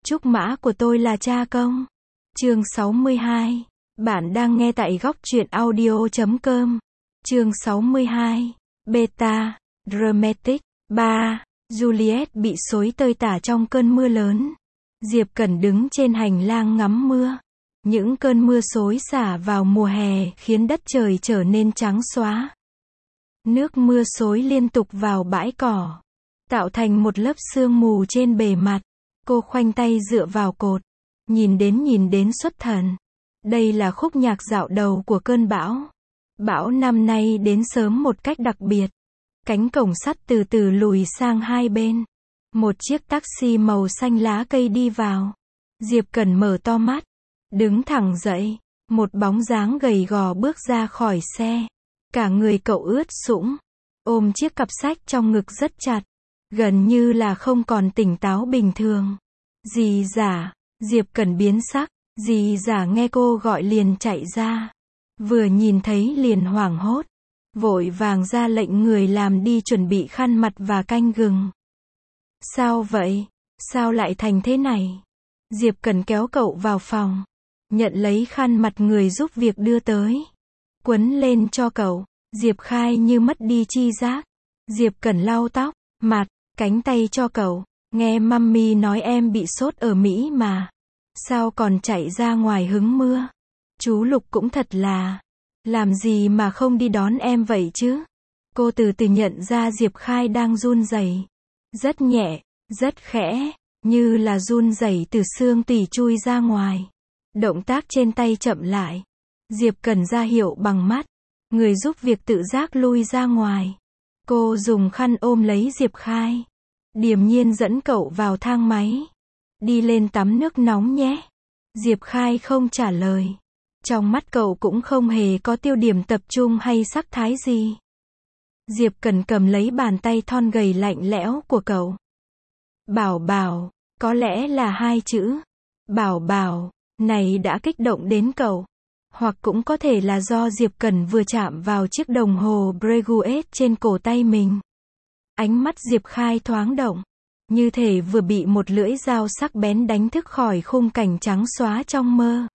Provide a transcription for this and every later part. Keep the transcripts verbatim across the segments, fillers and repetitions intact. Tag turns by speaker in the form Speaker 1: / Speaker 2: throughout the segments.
Speaker 1: Trúc mã của tôi là cha công. Chương sáu mươi hai. Bạn đang nghe tại góc truyện audio chấm com. Chương sáu mươi hai. Beta, Dramatic. ba. Juliet bị xối tơi tả trong cơn mưa lớn. Diệp Cẩn đứng trên hành lang ngắm mưa. Những cơn mưa xối xả vào mùa hè khiến đất trời trở nên trắng xóa. Nước mưa xối liên tục vào bãi cỏ, tạo thành một lớp sương mù trên bề mặt. Cô khoanh tay dựa vào cột, nhìn đến nhìn đến xuất thần. Đây là khúc nhạc dạo đầu của cơn bão. Bão năm nay đến sớm một cách đặc biệt. Cánh cổng sắt từ từ lùi sang hai bên. Một chiếc taxi màu xanh lá cây đi vào. Diệp Cẩn mở to mắt, đứng thẳng dậy. Một bóng dáng gầy gò bước ra khỏi xe. Cả người cậu ướt sũng, ôm chiếc cặp sách trong ngực rất chặt, gần như là không còn tỉnh táo bình thường. Dì Dả. Diệp Cẩn biến sắc. Dì Dả nghe cô gọi liền chạy ra. Vừa nhìn thấy liền hoảng hốt, vội vàng ra lệnh người làm đi chuẩn bị khăn mặt và canh gừng. Sao vậy? Sao lại thành thế này? Diệp Cẩn kéo cậu vào phòng, nhận lấy khăn mặt người giúp việc đưa tới, quấn lên cho cậu. Diệp Khai như mất đi chi giác. Diệp Cẩn lau tóc, mặt, cánh tay cho cậu. Nghe mummy nói em bị sốt ở Mỹ mà. Sao còn chạy ra ngoài hứng mưa? Chú Lục cũng thật là, làm gì mà không đi đón em vậy chứ? Cô từ từ nhận ra Diệp Khai đang run rẩy, rất nhẹ, rất khẽ, như là run rẩy từ xương tủy chui ra ngoài. Động tác trên tay chậm lại. Diệp Cẩn ra hiệu bằng mắt. Người giúp việc tự giác lui ra ngoài. Cô dùng khăn ôm lấy Diệp Khai, điềm nhiên dẫn cậu vào thang máy. Đi lên tắm nước nóng nhé. Diệp Khai không trả lời. Trong mắt cậu cũng không hề có tiêu điểm tập trung hay sắc thái gì. Diệp Cẩn cầm lấy bàn tay thon gầy lạnh lẽo của cậu. Bảo bảo, có lẽ là hai chữ. Bảo bảo, này đã kích động đến cậu. Hoặc cũng có thể là do Diệp Cẩn vừa chạm vào chiếc đồng hồ Breguet trên cổ tay mình. Ánh mắt Diệp Khai thoáng động, như thể vừa bị một lưỡi dao sắc bén đánh thức khỏi khung cảnh trắng xóa trong mơ.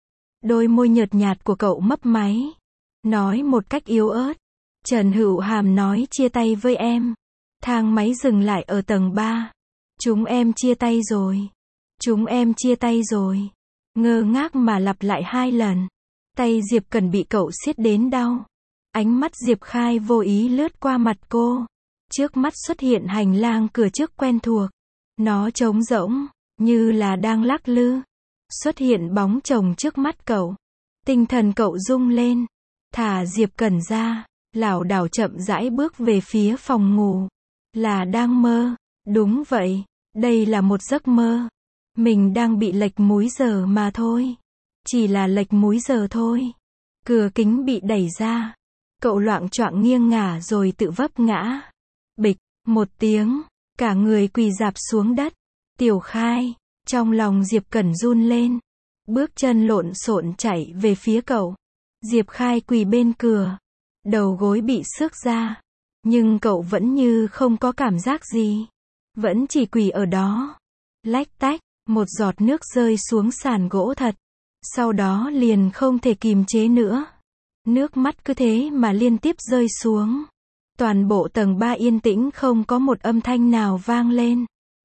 Speaker 1: Đôi môi nhợt nhạt của cậu mấp máy, nói một cách yếu ớt. Trần Hữu Hàm nói chia tay với em. Thang máy dừng lại ở tầng ba. Chúng em chia tay rồi. Chúng em chia tay rồi. Ngơ ngác mà lặp lại hai lần. Tay Diệp Cẩn bị cậu siết đến đau. Ánh mắt Diệp Khai vô ý lướt qua mặt cô. Trước mắt xuất hiện hành lang cửa trước quen thuộc. Nó trống rỗng, như là đang lắc lư. Xuất hiện bóng chồng trước mắt cậu. Tinh thần cậu rung lên. Thả Diệp Cẩn ra, lảo đảo chậm rãi bước về phía phòng ngủ. Là đang mơ. Đúng vậy, đây là một giấc mơ. Mình đang bị lệch múi giờ mà thôi. Chỉ là lệch múi giờ thôi. Cửa kính bị đẩy ra. Cậu loạng choạng nghiêng ngả rồi tự vấp ngã. Bịch, một tiếng, cả người quỳ rạp xuống đất. Tiểu Khai, trong lòng Diệp Cẩn run lên. Bước chân lộn xộn chạy về phía cậu. Diệp Khai quỳ bên cửa. Đầu gối bị xước ra. Nhưng cậu vẫn như không có cảm giác gì. Vẫn chỉ quỳ ở đó. Lách tách, một giọt nước rơi xuống sàn gỗ thật. Sau đó liền không thể kìm chế nữa. Nước mắt cứ thế mà liên tiếp rơi xuống. Toàn bộ tầng ba yên tĩnh không có một âm thanh nào vang lên.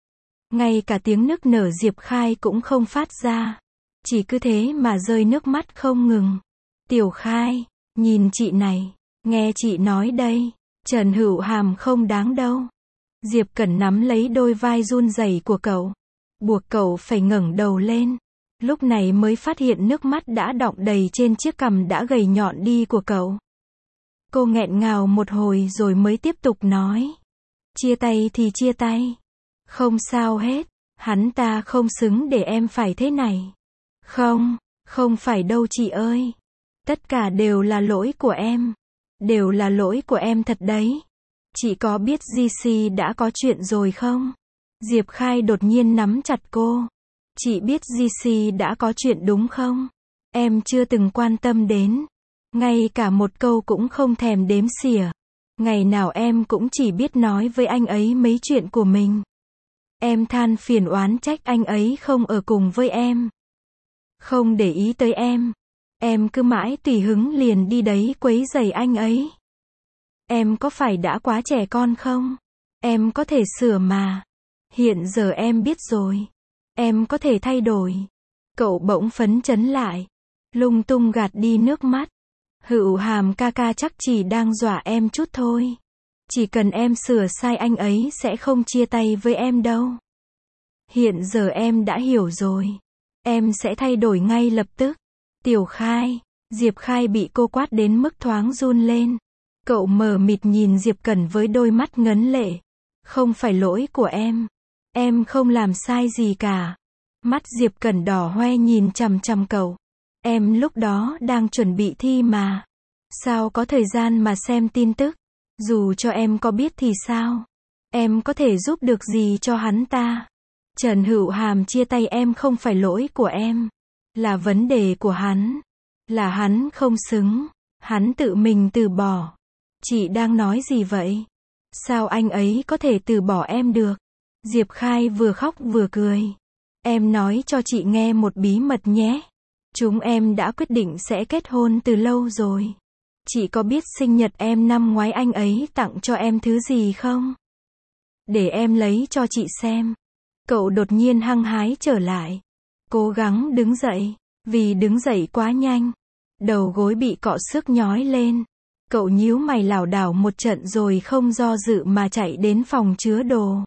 Speaker 1: Ngay cả tiếng nức nở Diệp Khai cũng không phát ra. Chỉ cứ thế mà rơi nước mắt không ngừng. Tiểu Khai, nhìn chị này. Nghe chị nói đây. Trần Hữu Hàm không đáng đâu. Diệp Cẩn nắm lấy đôi vai run rẩy của cậu. Buộc cậu phải ngẩng đầu lên. Lúc này mới phát hiện nước mắt đã đọng đầy trên chiếc cằm đã gầy nhọn đi của cậu. Cô nghẹn ngào một hồi rồi mới tiếp tục nói. Chia tay thì chia tay. Không sao hết. Hắn ta không xứng để em phải thế này. Không, không phải đâu chị ơi. Tất cả đều là lỗi của em. Đều là lỗi của em thật đấy. Chị có biết giê xê đã có chuyện rồi không? Diệp Khai đột nhiên nắm chặt cô. Chị biết giê xê đã có chuyện đúng không? Em chưa từng quan tâm đến. Ngay cả một câu cũng không thèm đếm xỉa. Ngày nào em cũng chỉ biết nói với anh ấy mấy chuyện của mình. Em than phiền oán trách anh ấy không ở cùng với em. Không để ý tới em. Em cứ mãi tùy hứng liền đi đấy quấy rầy anh ấy. Em có phải đã quá trẻ con không? Em có thể sửa mà. Hiện giờ em biết rồi. Em có thể thay đổi. Cậu bỗng phấn chấn lại. Lung tung gạt đi nước mắt. Hữu Hàm ca ca chắc chỉ đang dọa em chút thôi. Chỉ cần em sửa sai anh ấy sẽ không chia tay với em đâu. Hiện giờ em đã hiểu rồi. Em sẽ thay đổi ngay lập tức. Tiểu Khai. Diệp Khai bị cô quát đến mức thoáng run lên. Cậu mờ mịt nhìn Diệp Cẩn với đôi mắt ngấn lệ. Không phải lỗi của em. Em không làm sai gì cả. Mắt Diệp Cẩn đỏ hoe nhìn chằm chằm cậu. Em lúc đó đang chuẩn bị thi mà. Sao có thời gian mà xem tin tức? Dù cho em có biết thì sao? Em có thể giúp được gì cho hắn ta? Trần Hữu Hàm chia tay em không phải lỗi của em. Là vấn đề của hắn. Là hắn không xứng. Hắn tự mình từ bỏ. Chị đang nói gì vậy? Sao anh ấy có thể từ bỏ em được? Diệp Khai vừa khóc vừa cười. Em nói cho chị nghe một bí mật nhé. Chúng em đã quyết định sẽ kết hôn từ lâu rồi. Chị có biết sinh nhật em năm ngoái anh ấy tặng cho em thứ gì không? Để em lấy cho chị xem. Cậu đột nhiên hăng hái trở lại. Cố gắng đứng dậy. Vì đứng dậy quá nhanh. Đầu gối bị cọ xước nhói lên. Cậu nhíu mày lảo đảo một trận rồi không do dự mà chạy đến phòng chứa đồ.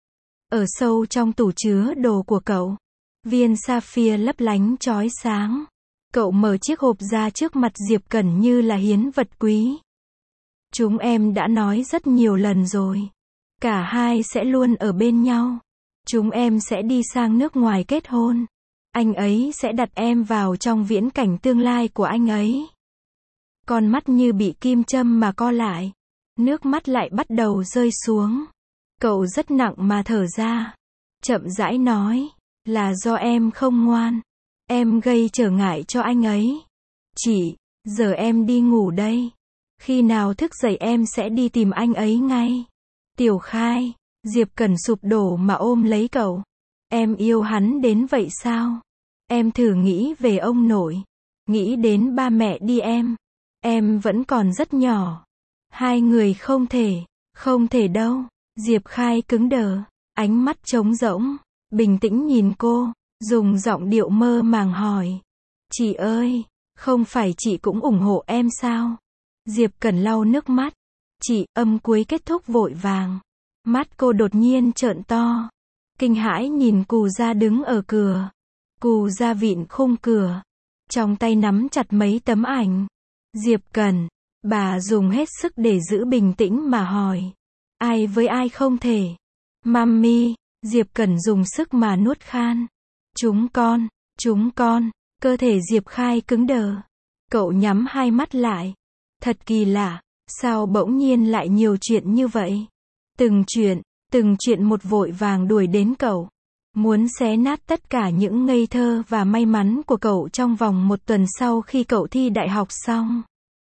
Speaker 1: Ở sâu trong tủ chứa đồ của cậu, viên sapphire lấp lánh chói sáng. Cậu mở chiếc hộp ra trước mặt Diệp Cẩn như là hiến vật quý. Chúng em đã nói rất nhiều lần rồi. Cả hai sẽ luôn ở bên nhau. Chúng em sẽ đi sang nước ngoài kết hôn. Anh ấy sẽ đặt em vào trong viễn cảnh tương lai của anh ấy. Con mắt như bị kim châm mà co lại. Nước mắt lại bắt đầu rơi xuống. Cậu rất nặng mà thở ra. Chậm rãi nói. Là do em không ngoan. Em gây trở ngại cho anh ấy. Chị, giờ em đi ngủ đây. Khi nào thức dậy em sẽ đi tìm anh ấy ngay. Tiểu Khai. Diệp Cẩn sụp đổ mà ôm lấy cậu. Em yêu hắn đến vậy sao? Em thử nghĩ về ông nội. Nghĩ đến ba mẹ đi em. Em vẫn còn rất nhỏ. Hai người không thể. Không thể đâu. Diệp Khai cứng đờ. Ánh mắt trống rỗng. Bình tĩnh nhìn cô. Dùng giọng điệu mơ màng hỏi. Chị ơi. Không phải chị cũng ủng hộ em sao? Diệp Cẩn lau nước mắt. Chị, âm cuối kết thúc vội vàng. Mắt cô đột nhiên trợn to. Kinh hãi nhìn Cù Gia đứng ở cửa. Cù Gia vịn khung cửa. Trong tay nắm chặt mấy tấm ảnh. Diệp Cẩn. Bà dùng hết sức để giữ bình tĩnh mà hỏi. Ai với ai không thể? Mami. Diệp Cẩn dùng sức mà nuốt khan. Chúng con. Chúng con. Cơ thể Diệp Khai cứng đờ. Cậu nhắm hai mắt lại. Thật kỳ lạ. Sao bỗng nhiên lại nhiều chuyện như vậy? Từng chuyện. Từng chuyện một vội vàng đuổi đến cậu. Muốn xé nát tất cả những ngây thơ và may mắn của cậu trong vòng một tuần sau khi cậu thi đại học xong.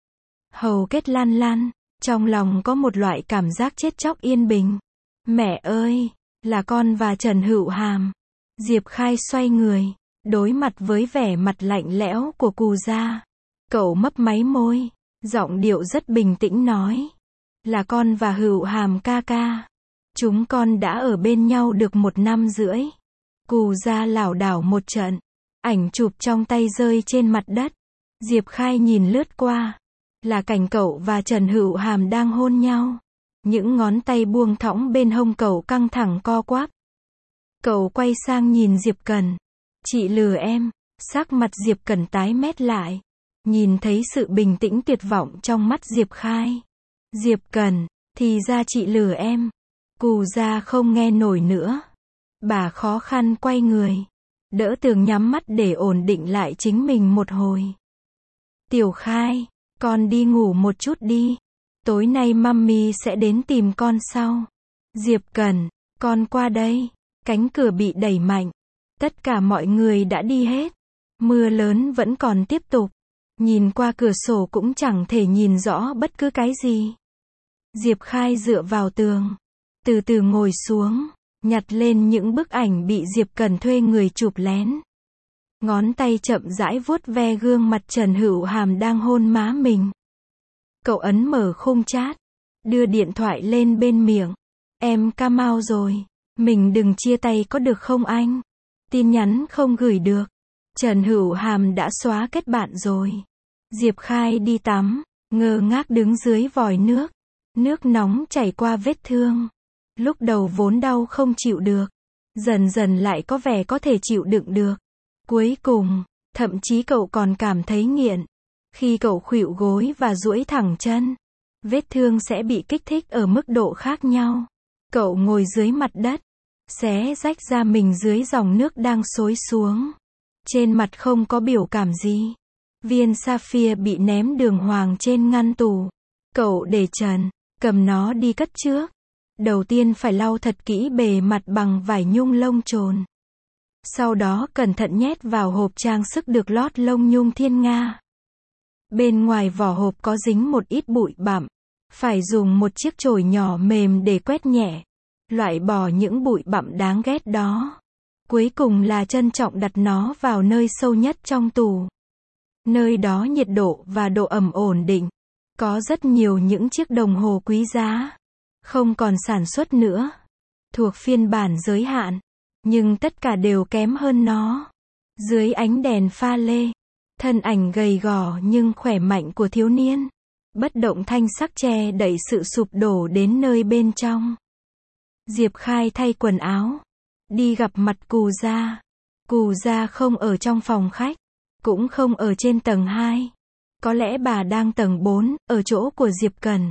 Speaker 1: Hầu kết lan lan. Trong lòng có một loại cảm giác chết chóc yên bình. Mẹ ơi! Là con và Trần Hữu Hàm. Diệp Khai xoay người. Đối mặt với vẻ mặt lạnh lẽo của Cù Gia. Cậu mấp máy môi. Giọng điệu rất bình tĩnh nói. Là con và Hữu Hàm ca ca. Chúng con đã ở bên nhau được một năm rưỡi. Cù Gia lảo đảo một trận. Ảnh chụp trong tay rơi trên mặt đất. Diệp Khai nhìn lướt qua. Là cảnh cậu và Trần Hữu Hàm đang hôn nhau. Những ngón tay buông thõng bên hông cậu căng thẳng co quắp. Cậu quay sang nhìn Diệp Cẩn. Chị lừa em. Sắc mặt Diệp Cẩn tái mét lại. Nhìn thấy sự bình tĩnh tuyệt vọng trong mắt Diệp Khai. Diệp Cẩn, thì ra chị lừa em. Cù Gia không nghe nổi nữa. Bà khó khăn quay người. Đỡ Tường nhắm mắt để ổn định lại chính mình một hồi. Tiểu Khai, con đi ngủ một chút đi. Tối nay mami sẽ đến tìm con sau. Diệp Cẩn, con qua đây. Cánh cửa bị đẩy mạnh. Tất cả mọi người đã đi hết. Mưa lớn vẫn còn tiếp tục. Nhìn qua cửa sổ cũng chẳng thể nhìn rõ bất cứ cái gì. Diệp Khai dựa vào tường. Từ từ ngồi xuống. nhặt lên những bức ảnh bị Diệp Cần thuê người chụp lén. Ngón tay chậm rãi vuốt ve gương mặt Trần Hữu Hàm đang hôn má mình. Cậu ấn mở khung chat, đưa điện thoại lên bên miệng. Em cam mau rồi, mình đừng chia tay có được không anh? Tin nhắn không gửi được. Trần Hữu Hàm đã xóa kết bạn rồi. Diệp Khai đi tắm, ngơ ngác đứng dưới vòi nước. Nước nóng chảy qua vết thương. Lúc đầu vốn đau không chịu được, dần dần lại có vẻ có thể chịu đựng được. Cuối cùng, thậm chí cậu còn cảm thấy nghiện. Khi cậu khuỵu gối và duỗi thẳng chân, vết thương sẽ bị kích thích ở mức độ khác nhau. Cậu ngồi dưới mặt đất, xé rách da mình dưới dòng nước đang xối xuống. Trên mặt không có biểu cảm gì. Viên sapphire bị ném đường hoàng trên ngăn tủ. Cậu để trần, cầm nó đi cất trước. Đầu tiên phải lau thật kỹ bề mặt bằng vải nhung lông trồn. Sau đó cẩn thận nhét vào hộp trang sức được lót lông nhung thiên nga. Bên ngoài vỏ hộp có dính một ít bụi bặm. Phải dùng một chiếc chổi nhỏ mềm để quét nhẹ, loại bỏ những bụi bặm đáng ghét đó. Cuối cùng là trân trọng đặt nó vào nơi sâu nhất trong tủ. Nơi đó nhiệt độ và độ ẩm ổn định. Có rất nhiều những chiếc đồng hồ quý giá. Không còn sản xuất nữa. Thuộc phiên bản giới hạn. Nhưng tất cả đều kém hơn nó. Dưới ánh đèn pha lê, thân ảnh gầy gò nhưng khỏe mạnh của thiếu niên, bất động thanh sắc che đậy sự sụp đổ đến nơi bên trong. Diệp Khai thay quần áo, đi gặp mặt Cù Gia. Cù Gia không ở trong phòng khách, cũng không ở trên tầng hai. Có lẽ bà đang tầng bốn, ở chỗ của Diệp Cần.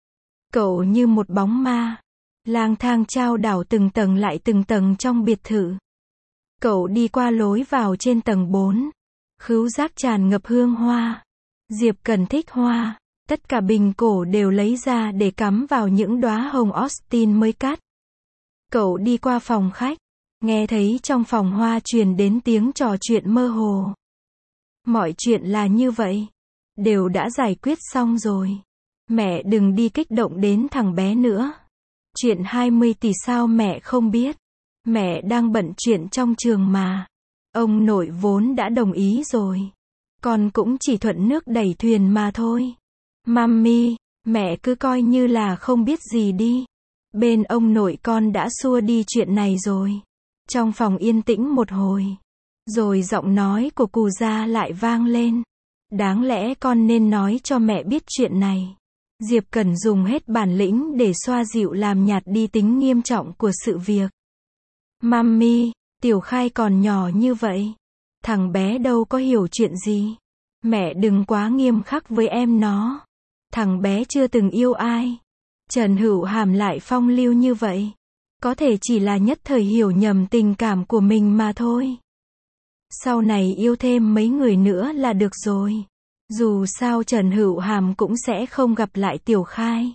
Speaker 1: Cậu như một bóng ma, lang thang trao đảo từng tầng lại từng tầng trong biệt thự. Cậu đi qua lối vào trên tầng bốn. Khứu giác tràn ngập hương hoa. Diệp Cần thích hoa. Tất cả bình cổ đều lấy ra để cắm vào những đóa hồng Austin mới cắt. Cậu đi qua phòng khách, nghe thấy trong phòng hoa truyền đến tiếng trò chuyện mơ hồ. Mọi chuyện là như vậy, đều đã giải quyết xong rồi. Mẹ đừng đi kích động đến thằng bé nữa. Chuyện hai mươi tỷ sao mẹ không biết. Mẹ đang bận chuyện trong trường mà. Ông nội vốn đã đồng ý rồi. Con cũng chỉ thuận nước đẩy thuyền mà thôi. Mummy, mẹ cứ coi như là không biết gì đi. Bên ông nội con đã xua đi chuyện này rồi. Trong phòng yên tĩnh một hồi, rồi giọng nói của Cù Gia lại vang lên. Đáng lẽ con nên nói cho mẹ biết chuyện này. Diệp Cần dùng hết bản lĩnh để xoa dịu làm nhạt đi tính nghiêm trọng của sự việc. Mummy, Tiểu Khai còn nhỏ như vậy. Thằng bé đâu có hiểu chuyện gì. Mẹ đừng quá nghiêm khắc với em nó. Thằng bé chưa từng yêu ai. Trần Hữu Hàm lại phong lưu như vậy. Có thể chỉ là nhất thời hiểu nhầm tình cảm của mình mà thôi. Sau này yêu thêm mấy người nữa là được rồi. Dù sao Trần Hữu Hàm cũng sẽ không gặp lại Tiểu Khai.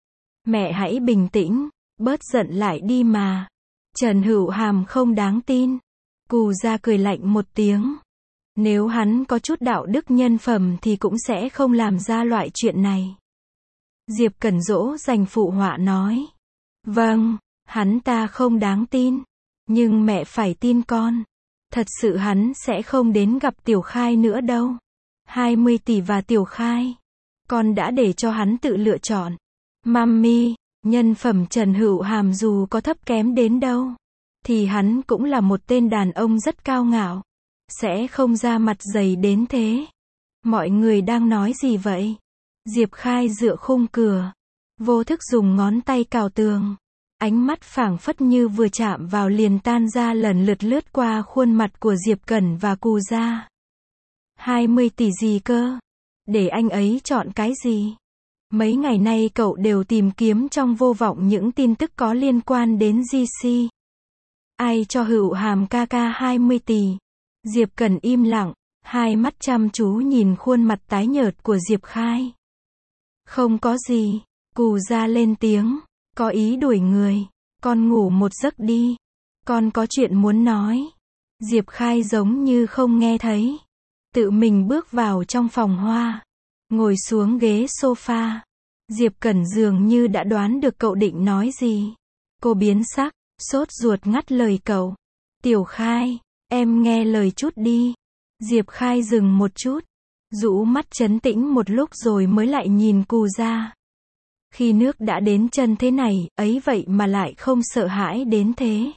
Speaker 1: Mẹ hãy bình tĩnh, bớt giận lại đi mà. Trần Hữu Hàm không đáng tin. Cù Gia cười lạnh một tiếng. Nếu hắn có chút đạo đức nhân phẩm thì cũng sẽ không làm ra loại chuyện này. Diệp Cần dỗ dành phụ họa nói. Vâng, hắn ta không đáng tin. Nhưng mẹ phải tin con. Thật sự hắn sẽ không đến gặp Tiểu Khai nữa đâu. hai mươi tỷ và Tiểu Khai. Con đã để cho hắn tự lựa chọn. Mummy, nhân phẩm Trần Hữu Hàm dù có thấp kém đến đâu, thì hắn cũng là một tên đàn ông rất cao ngạo. Sẽ không ra mặt dày đến thế. Mọi người đang nói gì vậy? Diệp Khai dựa khung cửa, vô thức dùng ngón tay cào tường. Ánh mắt phảng phất như vừa chạm vào liền tan ra lần lượt lướt qua khuôn mặt của Diệp Cẩn và Cù Gia. hai mươi tỷ gì cơ? Để anh ấy chọn cái gì? Mấy ngày nay cậu đều tìm kiếm trong vô vọng những tin tức có liên quan đến giê xê. Ai cho Hữu Hàm ca ca hai mươi tỷ? Diệp Cẩn im lặng, hai mắt chăm chú nhìn khuôn mặt tái nhợt của Diệp Khai. Không có gì. Cù Gia lên tiếng, có ý đuổi người. Con ngủ một giấc đi. Con có chuyện muốn nói. Diệp Khai giống như không nghe thấy. Tự mình bước vào trong phòng hoa, ngồi xuống ghế sofa. Diệp Cẩn dường như đã đoán được cậu định nói gì. Cô biến sắc, sốt ruột ngắt lời cậu. Tiểu Khai, em nghe lời chút đi. Diệp Khai dừng một chút, rũ mắt trấn tĩnh một lúc rồi mới lại nhìn Cù Gia. Khi nước đã đến chân thế này, ấy vậy mà lại không sợ hãi đến thế.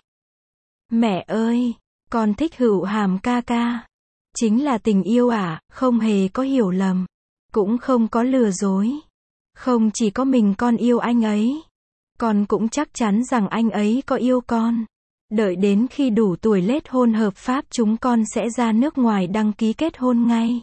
Speaker 1: Mẹ ơi, con thích Hữu Hàm ca ca. Chính là tình yêu à, không hề có hiểu lầm. Cũng không có lừa dối. Không chỉ có mình con yêu anh ấy. Con cũng chắc chắn rằng anh ấy có yêu con. Đợi đến khi đủ tuổi lết hôn hợp pháp chúng con sẽ ra nước ngoài đăng ký kết hôn ngay.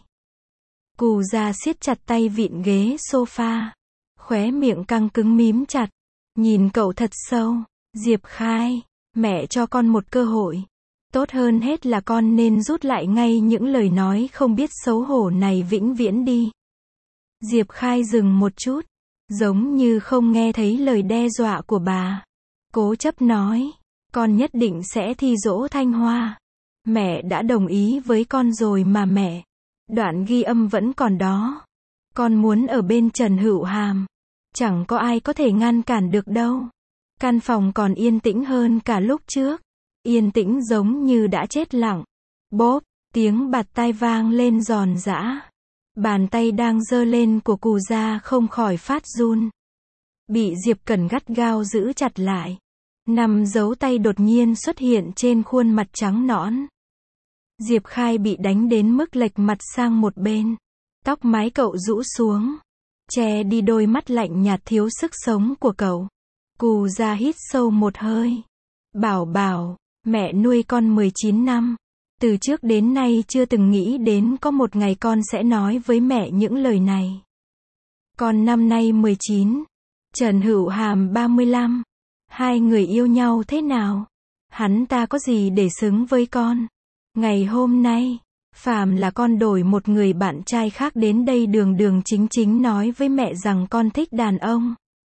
Speaker 1: Cù Gia siết chặt tay vịn ghế sofa. Khóe miệng căng cứng mím chặt. Nhìn cậu thật sâu. Diệp Khai, mẹ cho con một cơ hội. Tốt hơn hết là con nên rút lại ngay những lời nói không biết xấu hổ này vĩnh viễn đi. Diệp Khai dừng một chút. Giống như không nghe thấy lời đe dọa của bà. Cố chấp nói. Con nhất định sẽ thi dỗ Thanh Hoa. Mẹ đã đồng ý với con rồi mà mẹ. Đoạn ghi âm vẫn còn đó. Con muốn ở bên Trần Hữu Hàm. Chẳng có ai có thể ngăn cản được đâu. Căn phòng còn yên tĩnh hơn cả lúc trước. Yên tĩnh giống như đã chết lặng. Bốp, tiếng bạt tai vang lên giòn giã. Bàn tay đang giơ lên của Cù Gia không khỏi phát run. Bị Diệp Cẩn gắt gao giữ chặt lại. Năm dấu tay đột nhiên xuất hiện trên khuôn mặt trắng nõn. Diệp Khai bị đánh đến mức lệch mặt sang một bên. Tóc mái cậu rũ xuống. Che đi đôi mắt lạnh nhạt thiếu sức sống của cậu. Cù Gia hít sâu một hơi. Bảo bảo, mẹ nuôi con mười chín năm. Từ trước đến nay chưa từng nghĩ đến có một ngày con sẽ nói với mẹ những lời này. Con năm nay mười chín. Trần Hữu Hàm ba mươi lăm. Hai người yêu nhau thế nào? Hắn ta có gì để xứng với con? Ngày hôm nay, phàm là con đổi một người bạn trai khác đến đây đường đường chính chính nói với mẹ rằng con thích đàn ông.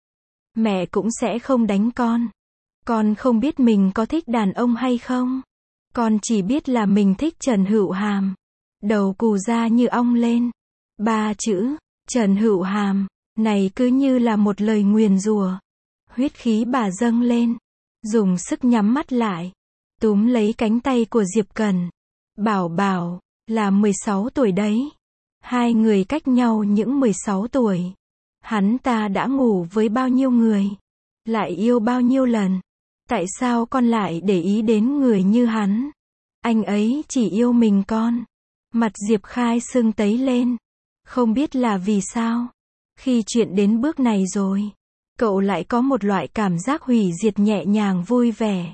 Speaker 1: Mẹ cũng sẽ không đánh con. Con không biết mình có thích đàn ông hay không. Con chỉ biết là mình thích Trần Hữu Hàm. Đầu Cù Gia như ong lên. Ba chữ, Trần Hữu Hàm, này cứ như là một lời nguyền rủa. Huyết khí bà dâng lên. Dùng sức nhắm mắt lại. Túm lấy cánh tay của Diệp Cần. Bảo bảo, là mười sáu tuổi đấy. Hai người cách nhau những mười sáu tuổi. Hắn ta đã ngủ với bao nhiêu người? Lại yêu bao nhiêu lần? Tại sao con lại để ý đến người như hắn? Anh ấy chỉ yêu mình con. Mặt Diệp Khai sưng tấy lên. Không biết là vì sao. Khi chuyện đến bước này rồi, cậu lại có một loại cảm giác hủy diệt nhẹ nhàng vui vẻ.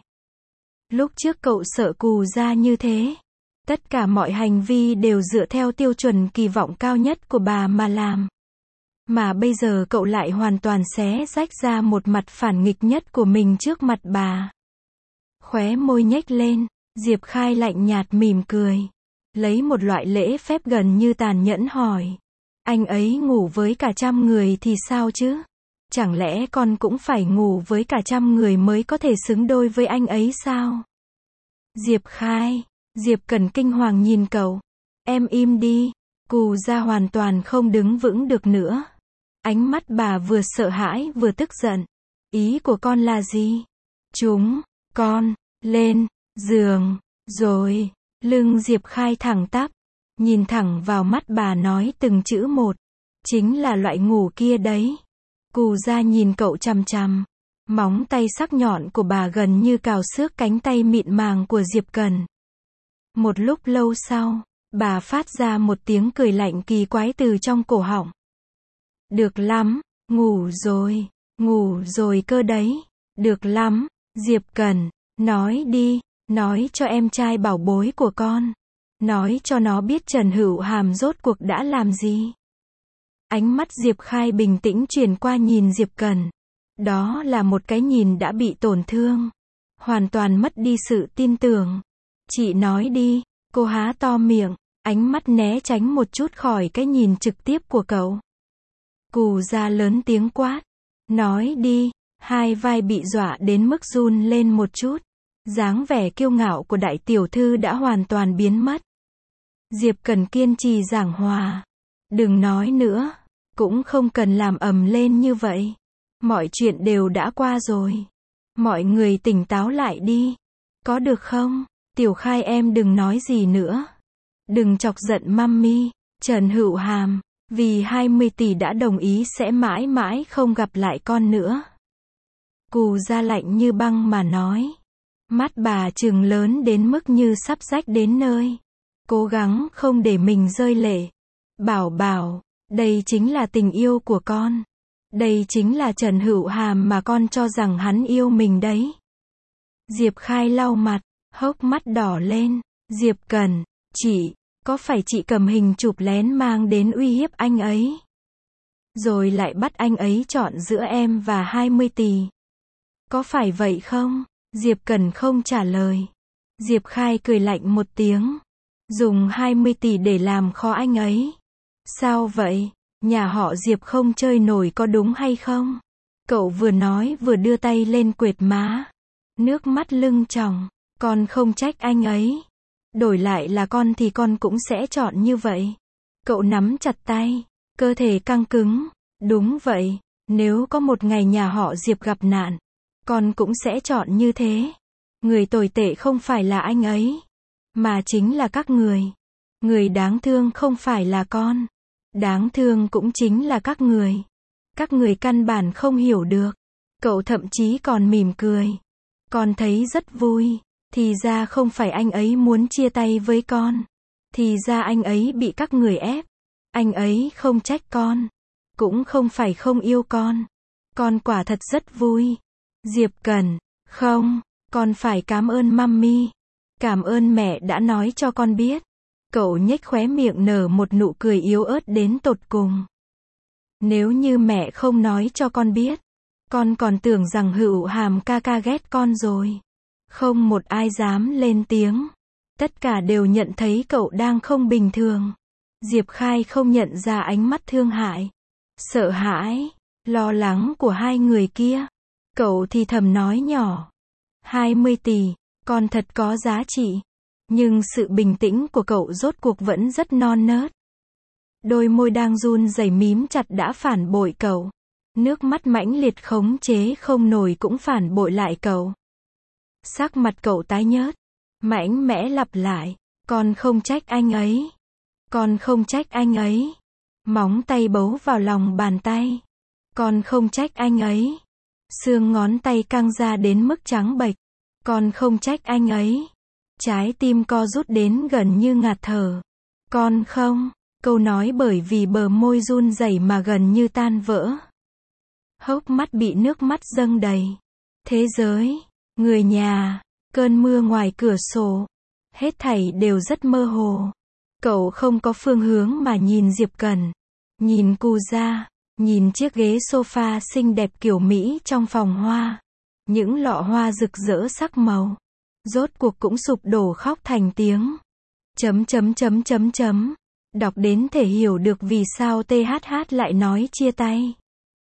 Speaker 1: Lúc trước cậu sợ Cù Gia như thế. Tất cả mọi hành vi đều dựa theo tiêu chuẩn kỳ vọng cao nhất của bà mà làm. Mà bây giờ cậu lại hoàn toàn xé rách ra một mặt phản nghịch nhất của mình trước mặt bà. Khóe môi nhếch lên, Diệp Khai lạnh nhạt mỉm cười. Lấy một loại lễ phép gần như tàn nhẫn hỏi. Anh ấy ngủ với cả trăm người thì sao chứ? Chẳng lẽ con cũng phải ngủ với cả trăm người mới có thể xứng đôi với anh ấy sao? Diệp Khai, Diệp Cần kinh hoàng nhìn cậu. Em im đi. Cù Gia hoàn toàn không đứng vững được nữa. Ánh mắt bà vừa sợ hãi vừa tức giận. Ý của con là gì? Chúng, con, lên, giường, rồi, lưng Diệp Khai thẳng tắp. Nhìn thẳng vào mắt bà nói từng chữ một. Chính là loại ngủ kia đấy. Cù Gia nhìn cậu chằm chằm. Móng tay sắc nhọn của bà gần như cào xước cánh tay mịn màng của Diệp Cần. Một lúc lâu sau, bà phát ra một tiếng cười lạnh kỳ quái từ trong cổ họng. Được lắm, ngủ rồi, ngủ rồi cơ đấy. Được lắm, Diệp Cần, nói đi, nói cho em trai bảo bối của con. Nói cho nó biết Trần Hữu Hàm rốt cuộc đã làm gì. Ánh mắt Diệp Khai bình tĩnh chuyển qua nhìn Diệp Cần. Đó là một cái nhìn đã bị tổn thương. Hoàn toàn mất đi sự tin tưởng. Chị nói đi, cô há to miệng, ánh mắt né tránh một chút khỏi cái nhìn trực tiếp của cậu. Cù Gia lớn tiếng quát. Nói đi, hai vai bị dọa đến mức run lên một chút. Dáng vẻ kiêu ngạo của đại tiểu thư đã hoàn toàn biến mất. Diệp Cần kiên trì giảng hòa. Đừng nói nữa, cũng không cần làm ầm lên như vậy. Mọi chuyện đều đã qua rồi. Mọi người tỉnh táo lại đi. Có được không? Tiểu Khai em đừng nói gì nữa. Đừng chọc giận mummy. Trần Hữu Hàm, vì hai mươi tỷ đã đồng ý sẽ mãi mãi không gặp lại con nữa. Cù Gia lạnh như băng mà nói. Mắt bà trừng lớn đến mức như sắp rách đến nơi. Cố gắng không để mình rơi lệ. Bảo bảo, đây chính là tình yêu của con. Đây chính là Trần Hữu Hàm mà con cho rằng hắn yêu mình đấy. Diệp Khai lau mặt, hốc mắt đỏ lên. Diệp Cần, chị, có phải chị cầm hình chụp lén mang đến uy hiếp anh ấy? Rồi lại bắt anh ấy chọn giữa em và hai mươi tỷ. Có phải vậy không? Diệp Cần không trả lời. Diệp Khai cười lạnh một tiếng. Dùng hai mươi tỷ để làm khó anh ấy. Sao vậy? Nhà họ Diệp không chơi nổi có đúng hay không? Cậu vừa nói vừa đưa tay lên quệt má. Nước mắt lưng tròng. Con không trách anh ấy. Đổi lại là con thì con cũng sẽ chọn như vậy. Cậu nắm chặt tay. Cơ thể căng cứng. Đúng vậy. Nếu có một ngày nhà họ Diệp gặp nạn, con cũng sẽ chọn như thế. Người tồi tệ không phải là anh ấy, mà chính là các người. Người đáng thương không phải là con. Đáng thương cũng chính là các người. Các người căn bản không hiểu được. Cậu thậm chí còn mỉm cười. Con thấy rất vui. Thì ra không phải anh ấy muốn chia tay với con. Thì ra anh ấy bị các người ép. Anh ấy không trách con. Cũng không phải không yêu con. Con quả thật rất vui. Diệp Cần, không, con phải cảm ơn mummy. Cảm ơn mẹ đã nói cho con biết. Cậu nhếch khóe miệng nở một nụ cười yếu ớt đến tột cùng. Nếu như mẹ không nói cho con biết, con còn tưởng rằng Hữu Hàm ca ca ghét con rồi. Không một ai dám lên tiếng. Tất cả đều nhận thấy cậu đang không bình thường. Diệp Khai không nhận ra ánh mắt thương hại, sợ hãi, lo lắng của hai người kia. Cậu thì thầm nói nhỏ. hai mươi tỷ, con thật có giá trị. Nhưng sự bình tĩnh của cậu rốt cuộc vẫn rất non nớt. Đôi môi đang run rẩy mím chặt đã phản bội cậu. Nước mắt mãnh liệt khống chế không nổi cũng phản bội lại cậu. Sắc mặt cậu tái nhớt, mạnh mẽ lặp lại. Con không trách anh ấy. Con không trách anh ấy. Móng tay bấu vào lòng bàn tay. Con không trách anh ấy. Xương ngón tay căng ra đến mức trắng bệch. Con không trách anh ấy. Trái tim co rút đến gần như ngạt thở. Con không. Câu nói bởi vì bờ môi run rẩy mà gần như tan vỡ. Hốc mắt bị nước mắt dâng đầy. Thế giới, người nhà, cơn mưa ngoài cửa sổ. Hết thảy đều rất mơ hồ. Cậu không có phương hướng mà nhìn Diệp Cần. Nhìn Cù Gia. Nhìn chiếc ghế sofa xinh đẹp kiểu Mỹ trong phòng hoa. Những lọ hoa rực rỡ sắc màu. Rốt cuộc cũng sụp đổ khóc thành tiếng. Chấm chấm chấm chấm chấm. Đọc đến thể hiểu được vì sao tê hát hát lại nói chia tay.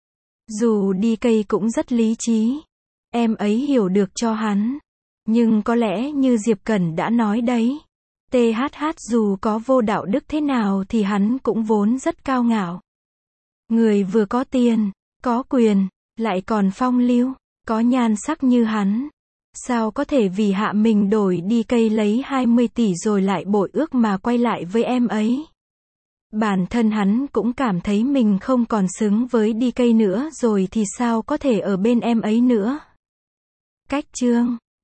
Speaker 1: Dù đi cây cũng rất lý trí. Em ấy hiểu được cho hắn. Nhưng có lẽ như Diệp Cần đã nói đấy. tê hát hát dù có vô đạo đức thế nào thì hắn cũng vốn rất cao ngạo. Người vừa có tiền, có quyền, lại còn phong lưu, có nhan sắc như hắn. Sao có thể vì hạ mình đổi đi cây lấy hai mươi tỷ rồi lại bội ước mà quay lại với em ấy. Bản thân hắn cũng cảm thấy mình không còn xứng với đi cây nữa rồi thì sao có thể ở bên em ấy nữa. Cách chương